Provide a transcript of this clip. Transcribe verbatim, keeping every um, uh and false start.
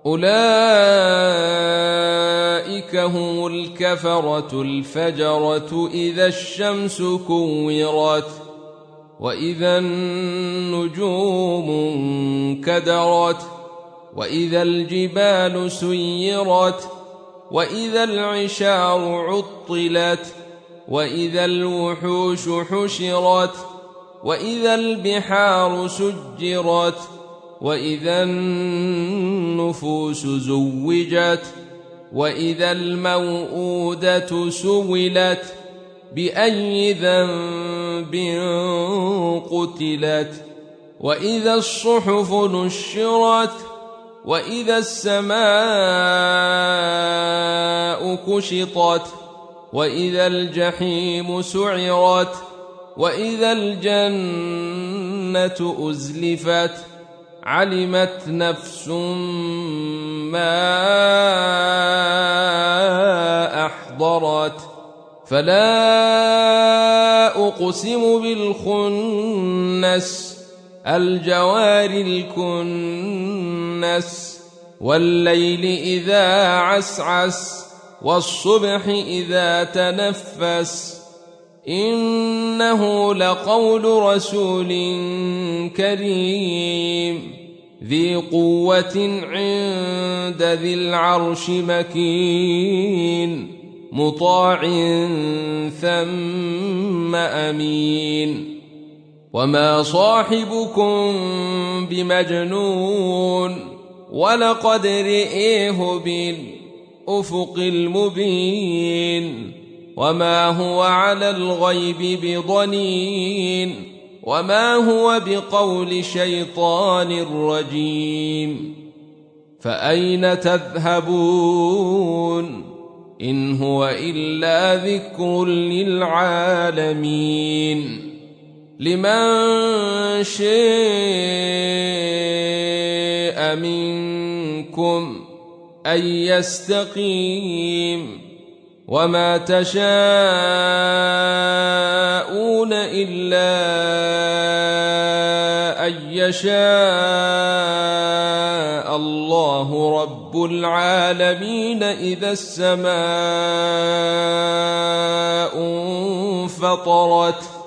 أولئك هم الكفرة الفجرة إذا الشمس كورت وإذا النجوم انكدرت وإذا الجبال سيرت وإذا العشار عطلت وإذا الوحوش حشرت وإذا البحار سجرت وإذا النفوس زوجت وإذا الموءودة سئلت بأي ذنب قتلت وإذا الصحف نشرت وإذا السماء كشطت وإذا الجحيم سعرت وإذا الجنة أزلفت علمت نفس ما أحضرت فلا أقسم بالخنس الجوار الكنس والليل إذا عسعس والصبح إذا تنفس إنه لقول رسول كريم ذي قوة عند ذي العرش مكين مطاع ثم أمين وما صاحبكم بمجنون ولقد رئيه بالأفق المبين وما هو على الغيب بضنين وما هو بقول شيطان رجيم فأين تذهبون إن هو إلا ذكر للعالمين لمن شاء منكم أن يستقيم وما تشاءون إلا أن يشاء الله رب العالمين إذا السماء انفطرت